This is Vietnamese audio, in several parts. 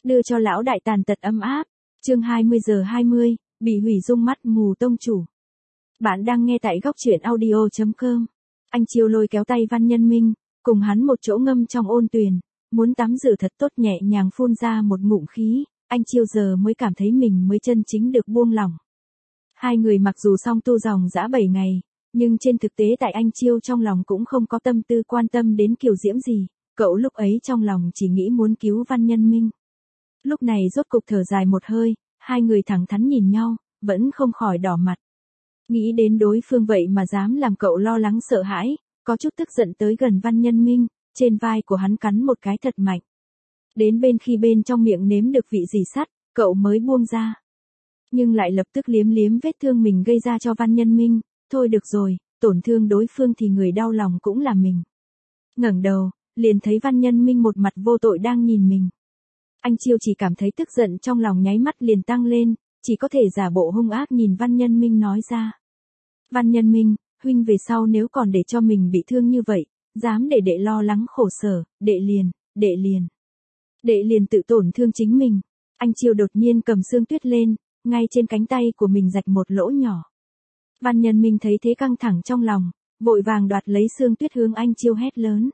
đưa cho lão đại tàn tật ấm áp. Chương 20:20, bị hủy dung mắt mù tông chủ. Bạn đang nghe tại góc truyện audio.com. Anh Chiêu lôi kéo tay Văn Nhân Minh, cùng hắn một chỗ ngâm trong ôn tuyền, muốn tắm rửa thật tốt, nhẹ nhàng phun ra một ngụm khí, anh Chiêu giờ mới cảm thấy mình mới chân chính được buông lỏng. Hai người mặc dù song tu dòng dã 7 ngày, nhưng trên thực tế tại anh Chiêu trong lòng cũng không có tâm tư quan tâm đến Kiều Diễm gì, cậu lúc ấy trong lòng chỉ nghĩ muốn cứu Văn Nhân Minh. Lúc này rốt cục thở dài một hơi, hai người thẳng thắn nhìn nhau, vẫn không khỏi đỏ mặt. Nghĩ đến đối phương vậy mà dám làm cậu lo lắng sợ hãi, có chút tức giận tới gần Văn Nhân Minh, trên vai của hắn cắn một cái thật mạnh. Đến khi bên trong miệng nếm được vị gì sắt, cậu mới buông ra. Nhưng lại lập tức liếm liếm vết thương mình gây ra cho Văn Nhân Minh, thôi được rồi, tổn thương đối phương thì người đau lòng cũng là mình. Ngẩng đầu, liền thấy Văn Nhân Minh một mặt vô tội đang nhìn mình. Anh Chiêu chỉ cảm thấy tức giận trong lòng nháy mắt liền tăng lên, chỉ có thể giả bộ hung ác nhìn Văn Nhân Minh nói ra. Văn Nhân Minh, huynh về sau nếu còn để cho mình bị thương như vậy, dám để đệ lo lắng khổ sở, đệ liền tự tổn thương chính mình. Anh Chiêu đột nhiên cầm xương tuyết lên, ngay trên cánh tay của mình rạch một lỗ nhỏ. Văn Nhân Minh thấy thế căng thẳng trong lòng, vội vàng đoạt lấy xương tuyết hướng anh Chiêu hét lớn.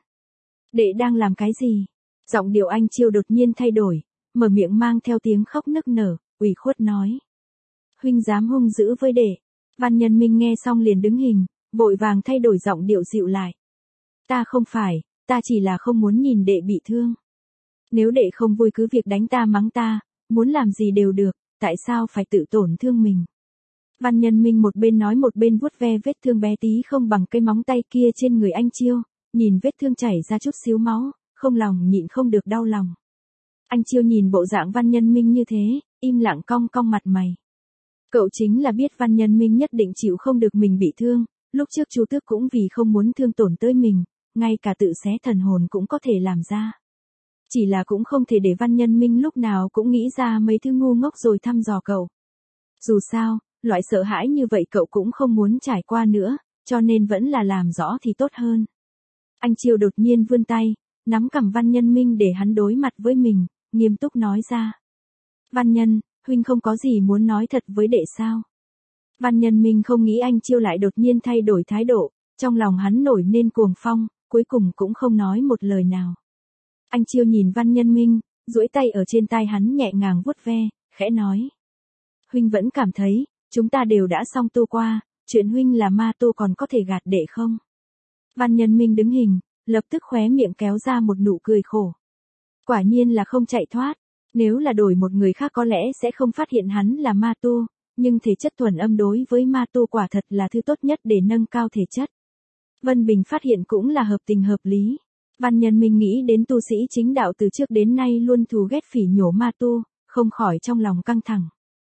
Đệ đang làm cái gì? Giọng điệu anh Chiêu đột nhiên thay đổi, mở miệng mang theo tiếng khóc nức nở, ủy khuất nói. Huynh dám hung dữ với đệ. Văn Nhân Minh nghe xong liền đứng hình, vội vàng thay đổi giọng điệu dịu lại. Ta không phải, ta chỉ là không muốn nhìn đệ bị thương. Nếu đệ không vui cứ việc đánh ta mắng ta, muốn làm gì đều được, tại sao phải tự tổn thương mình? Văn Nhân Minh một bên nói một bên vuốt ve vết thương bé tí không bằng cây móng tay kia trên người anh Chiêu, nhìn vết thương chảy ra chút xíu máu, không lòng nhịn không được đau lòng. Anh Chiêu nhìn bộ dạng Văn Nhân Minh như thế, im lặng cong cong mặt mày. Cậu chính là biết Văn Nhân Minh nhất định chịu không được mình bị thương, lúc trước Chu Tước cũng vì không muốn thương tổn tới mình, ngay cả tự xé thần hồn cũng có thể làm ra. Chỉ là cũng không thể để Văn Nhân Minh lúc nào cũng nghĩ ra mấy thứ ngu ngốc rồi thăm dò cậu. Dù sao, loại sợ hãi như vậy cậu cũng không muốn trải qua nữa, cho nên vẫn là làm rõ thì tốt hơn. Anh Chiêu đột nhiên vươn tay, nắm cằm Văn Nhân Minh để hắn đối mặt với mình, nghiêm túc nói ra. Văn Nhân, huynh không có gì muốn nói thật với đệ sao? Văn Nhân Minh không nghĩ anh Chiêu lại đột nhiên thay đổi thái độ, trong lòng hắn nổi nên cuồng phong, cuối cùng cũng không nói một lời nào. Anh Chiêu nhìn Văn Nhân Minh, duỗi tay ở trên tai hắn nhẹ nhàng vuốt ve, khẽ nói. Huynh vẫn cảm thấy, chúng ta đều đã xong tu qua, chuyện huynh là ma tu còn có thể gạt đệ không? Văn Nhân Minh đứng hình, lập tức khóe miệng kéo ra một nụ cười khổ. Quả nhiên là không chạy thoát, nếu là đổi một người khác có lẽ sẽ không phát hiện hắn là ma tu, nhưng thể chất thuần âm đối với ma tu quả thật là thứ tốt nhất để nâng cao thể chất. Vân Bình phát hiện cũng là hợp tình hợp lý. Văn Nhân Minh nghĩ đến tu sĩ chính đạo từ trước đến nay luôn thù ghét phỉ nhổ ma tu, không khỏi trong lòng căng thẳng.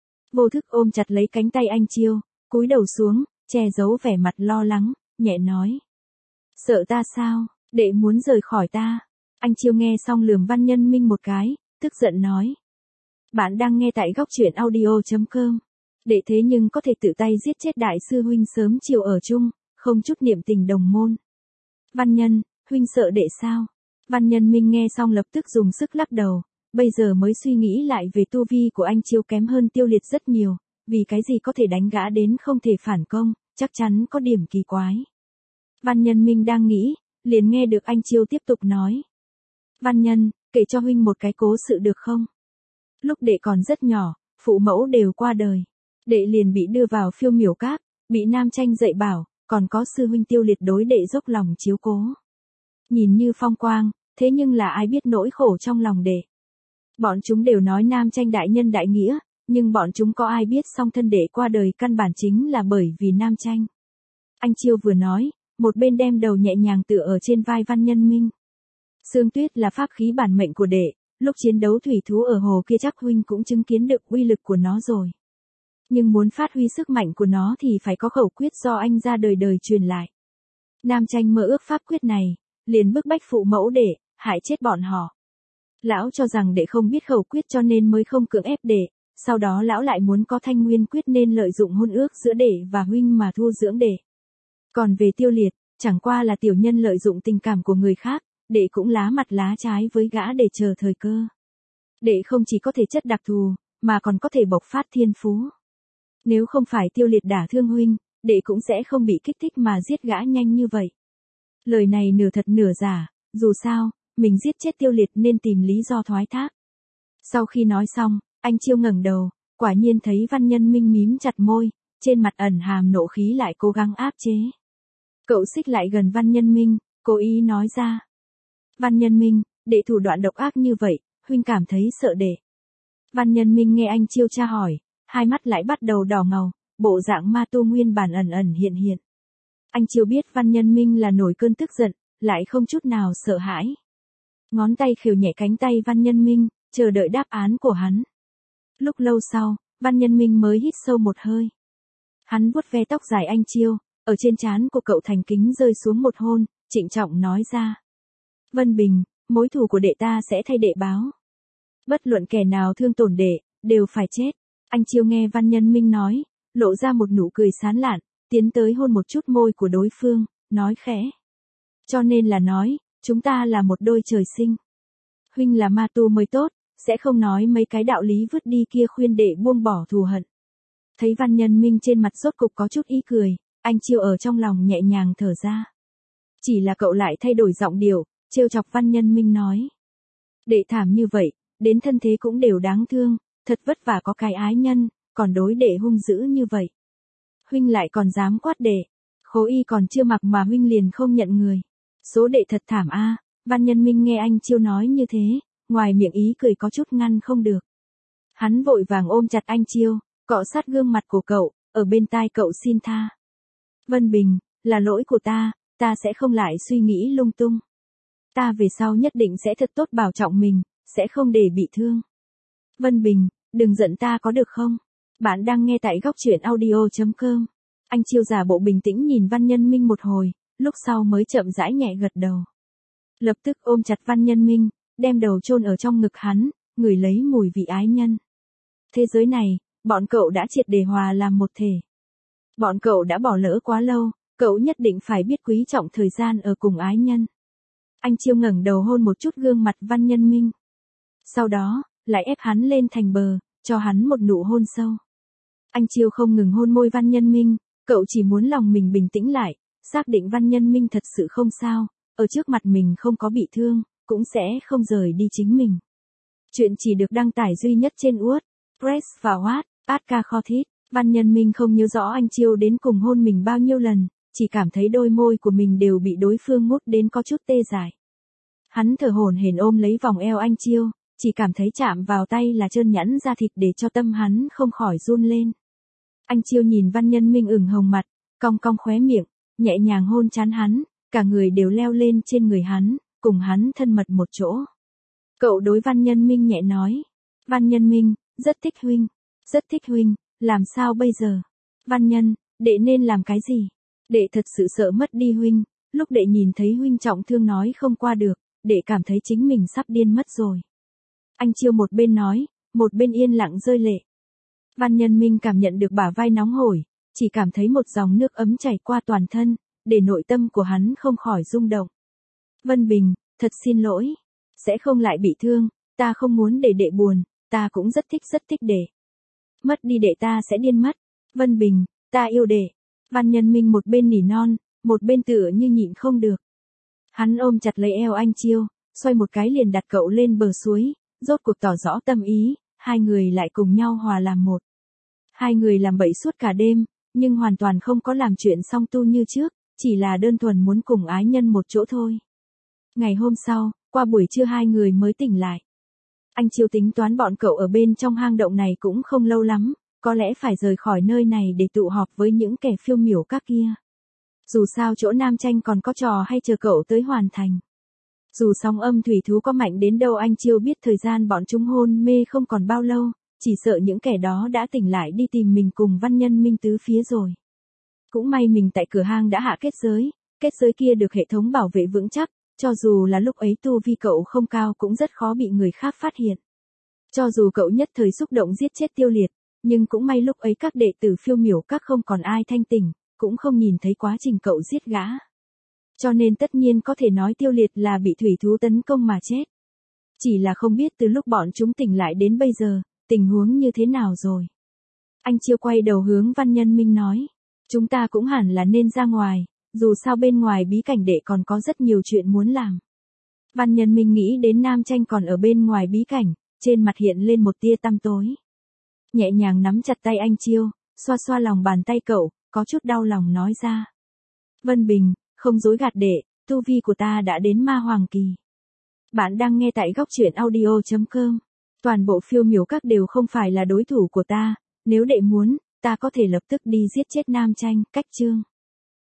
Vô thức ôm chặt lấy cánh tay anh Chiêu, cúi đầu xuống, che giấu vẻ mặt lo lắng, nhẹ nói. Sợ ta sao, đệ muốn rời khỏi ta. Anh Chiêu nghe xong lườm Văn Nhân Minh một cái, tức giận nói. Bạn đang nghe tại góc truyện audio.com. Đệ thế nhưng có thể tự tay giết chết đại sư huynh sớm chiều ở chung, không chút niệm tình đồng môn. Văn Nhân, huynh sợ đệ sao? Văn Nhân Minh nghe xong lập tức dùng sức lắc đầu, bây giờ mới suy nghĩ lại về tu vi của anh Chiêu kém hơn Tiêu Liệt rất nhiều, vì cái gì có thể đánh gã đến không thể phản công, chắc chắn có điểm kỳ quái. Văn Nhân Minh đang nghĩ, liền nghe được anh Chiêu tiếp tục nói. Văn Nhân, kể cho huynh một cái cố sự được không? Lúc đệ còn rất nhỏ, phụ mẫu đều qua đời. Đệ liền bị đưa vào Phiêu Miểu Các, bị Nam Tranh dạy bảo, còn có sư huynh Tiêu Liệt đối đệ dốc lòng chiếu cố. Nhìn như phong quang, thế nhưng là ai biết nỗi khổ trong lòng đệ. Bọn chúng đều nói Nam Tranh đại nhân đại nghĩa, nhưng bọn chúng có ai biết song thân đệ qua đời căn bản chính là bởi vì Nam Tranh. Anh Chiêu vừa nói, một bên đem đầu nhẹ nhàng tựa ở trên vai Văn Nhân Minh. Sương tuyết là pháp khí bản mệnh của đệ, lúc chiến đấu thủy thú ở hồ kia chắc huynh cũng chứng kiến được uy lực của nó rồi. Nhưng muốn phát huy sức mạnh của nó thì phải có khẩu quyết do anh ra đời đời truyền lại. Nam Tranh mơ ước pháp quyết này, liền bức bách phụ mẫu đệ, hại chết bọn họ. Lão cho rằng đệ không biết khẩu quyết cho nên mới không cưỡng ép đệ, sau đó lão lại muốn có thanh nguyên quyết nên lợi dụng hôn ước giữa đệ và huynh mà thu dưỡng đệ. Còn về Tiêu Liệt, chẳng qua là tiểu nhân lợi dụng tình cảm của người khác, đệ cũng lá mặt lá trái với gã để chờ thời cơ. Đệ không chỉ có thể chất đặc thù, mà còn có thể bộc phát thiên phú. Nếu không phải Tiêu Liệt đả thương huynh, đệ cũng sẽ không bị kích thích mà giết gã nhanh như vậy. Lời này nửa thật nửa giả, dù sao, mình giết chết Tiêu Liệt nên tìm lý do thoái thác. Sau khi nói xong, anh Chiêu ngẩng đầu, quả nhiên thấy Văn Nhân Minh mím chặt môi, trên mặt ẩn hàm nộ khí lại cố gắng áp chế. Cậu xích lại gần Văn Nhân Minh, cố ý nói ra. Văn Nhân Minh, đệ thủ đoạn độc ác như vậy, huynh cảm thấy sợ đệ. Văn Nhân Minh nghe anh Chiêu tra hỏi, hai mắt lại bắt đầu đỏ ngầu, bộ dạng ma tu nguyên bản ẩn ẩn hiện hiện. Anh Chiêu biết Văn Nhân Minh là nổi cơn tức giận, lại không chút nào sợ hãi. Ngón tay khều nhẹ cánh tay Văn Nhân Minh, chờ đợi đáp án của hắn. Lúc lâu sau, Văn Nhân Minh mới hít sâu một hơi. Hắn vuốt ve tóc dài anh Chiêu, ở trên trán của cậu thành kính rơi xuống một hôn, trịnh trọng nói ra. Vân Bình, mối thù của đệ ta sẽ thay đệ báo. Bất luận kẻ nào thương tổn đệ, đều phải chết. Anh Chiêu nghe Văn Nhân Minh nói, lộ ra một nụ cười sán lạn, tiến tới hôn một chút môi của đối phương, nói khẽ. Cho nên là nói, chúng ta là một đôi trời sinh. Huynh là ma tu mới tốt, sẽ không nói mấy cái đạo lý vứt đi kia khuyên đệ buông bỏ thù hận. Thấy Văn Nhân Minh trên mặt rốt cục có chút ý cười, anh Chiêu ở trong lòng nhẹ nhàng thở ra. Chỉ là cậu lại thay đổi giọng điệu, trêu chọc Văn Nhân Minh nói. Đệ thảm như vậy, đến thân thế cũng đều đáng thương, thật vất vả có cái ái nhân, còn đối đệ hung dữ như vậy. Huynh lại còn dám quát đệ, khố y còn chưa mặc mà huynh liền không nhận người. Số đệ thật thảm a. Văn Nhân Minh nghe anh Chiêu nói như thế, ngoài miệng ý cười có chút ngăn không được. Hắn vội vàng ôm chặt anh Chiêu, cọ sát gương mặt của cậu, ở bên tai cậu xin tha. Vân Bình, là lỗi của ta sẽ không lại suy nghĩ lung tung. Ta về sau nhất định sẽ thật tốt bảo trọng mình, sẽ không để bị thương. Vân Bình, đừng giận ta có được không? Bạn đang nghe tại góc truyện audio.com. Anh Chiêu giả bộ bình tĩnh nhìn Văn Nhân Minh một hồi, lúc sau mới chậm rãi nhẹ gật đầu. Lập tức ôm chặt Văn Nhân Minh, đem đầu chôn ở trong ngực hắn, ngửi lấy mùi vị ái nhân. Thế giới này, bọn cậu đã triệt để hòa làm một thể. Bọn cậu đã bỏ lỡ quá lâu, cậu nhất định phải biết quý trọng thời gian ở cùng ái nhân. Anh Chiêu ngẩng đầu hôn một chút gương mặt Văn Nhân Minh. Sau đó, lại ép hắn lên thành bờ, cho hắn một nụ hôn sâu. Anh Chiêu không ngừng hôn môi Văn Nhân Minh, cậu chỉ muốn lòng mình bình tĩnh lại, xác định Văn Nhân Minh thật sự không sao, ở trước mặt mình không có bị thương, cũng sẽ không rời đi chính mình. Chuyện chỉ được đăng tải duy nhất trên WordPress và Podcast. Văn Nhân Minh không nhớ rõ anh Chiêu đến cùng hôn mình bao nhiêu lần, chỉ cảm thấy đôi môi của mình đều bị đối phương mút đến có chút tê dại. Hắn thở hổn hển ôm lấy vòng eo anh Chiêu, chỉ cảm thấy chạm vào tay là trơn nhẵn da thịt để cho tâm hắn không khỏi run lên. Anh Chiêu nhìn Văn Nhân Minh ửng hồng mặt, cong cong khóe miệng, nhẹ nhàng hôn trán hắn, cả người đều leo lên trên người hắn, cùng hắn thân mật một chỗ. Cậu đối Văn Nhân Minh nhẹ nói, Văn Nhân Minh, rất thích huynh, làm sao bây giờ? Văn Nhân, đệ nên làm cái gì? Đệ thật sự sợ mất đi huynh, lúc đệ nhìn thấy huynh trọng thương nói không qua được, đệ cảm thấy chính mình sắp điên mất rồi. Anh Chiêu một bên nói, một bên yên lặng rơi lệ. Văn Nhân Minh cảm nhận được bả vai nóng hổi, chỉ cảm thấy một dòng nước ấm chảy qua toàn thân, để nội tâm của hắn không khỏi rung động. Vân Bình, thật xin lỗi, sẽ không lại bị thương, ta không muốn để đệ buồn, ta cũng rất thích đệ. Mất đi đệ ta sẽ điên mất. Vân Bình, ta yêu đệ. Văn Nhân Minh một bên nỉ non, một bên tựa như nhịn không được. Hắn ôm chặt lấy eo anh Chiêu, xoay một cái liền đặt cậu lên bờ suối, rốt cuộc tỏ rõ tâm ý, hai người lại cùng nhau hòa làm một. Hai người làm bậy suốt cả đêm, nhưng hoàn toàn không có làm chuyện song tu như trước, chỉ là đơn thuần muốn cùng ái nhân một chỗ thôi. Ngày hôm sau, qua buổi trưa hai người mới tỉnh lại. Anh Chiêu tính toán bọn cậu ở bên trong hang động này cũng không lâu lắm, có lẽ phải rời khỏi nơi này để tụ họp với những kẻ phiêu miểu các kia. Dù sao chỗ Nam Tranh còn có trò hay chờ cậu tới hoàn thành. Dù sóng âm thủy thú có mạnh đến đâu anh Chiêu biết thời gian bọn chúng hôn mê không còn bao lâu, chỉ sợ những kẻ đó đã tỉnh lại đi tìm mình cùng Văn Nhân Minh tứ phía rồi. Cũng may mình tại cửa hang đã hạ kết giới kia được hệ thống bảo vệ vững chắc, cho dù là lúc ấy tu vi cậu không cao cũng rất khó bị người khác phát hiện. Cho dù cậu nhất thời xúc động giết chết Tiêu Liệt, nhưng cũng may lúc ấy các đệ tử phiêu miểu các không còn ai thanh tỉnh, cũng không nhìn thấy quá trình cậu giết gã. Cho nên tất nhiên có thể nói Tiêu Liệt là bị thủy thú tấn công mà chết. Chỉ là không biết từ lúc bọn chúng tỉnh lại đến bây giờ, tình huống như thế nào rồi. Anh Chiêu quay đầu hướng Văn Nhân Minh nói. Chúng ta cũng hẳn là nên ra ngoài, dù sao bên ngoài bí cảnh đệ còn có rất nhiều chuyện muốn làm. Văn Nhân Minh nghĩ đến Nam Tranh còn ở bên ngoài bí cảnh, trên mặt hiện lên một tia tăm tối. Nhẹ nhàng nắm chặt tay anh Chiêu, xoa xoa lòng bàn tay cậu, có chút đau lòng nói ra. Vân Bình, không dối gạt đệ, tu vi của ta đã đến ma hoàng kỳ. Bạn đang nghe tại góc truyện audio.com. Toàn bộ phiêu miểu các đều không phải là đối thủ của ta, nếu đệ muốn, ta có thể lập tức đi giết chết Nam Tranh, cách chương.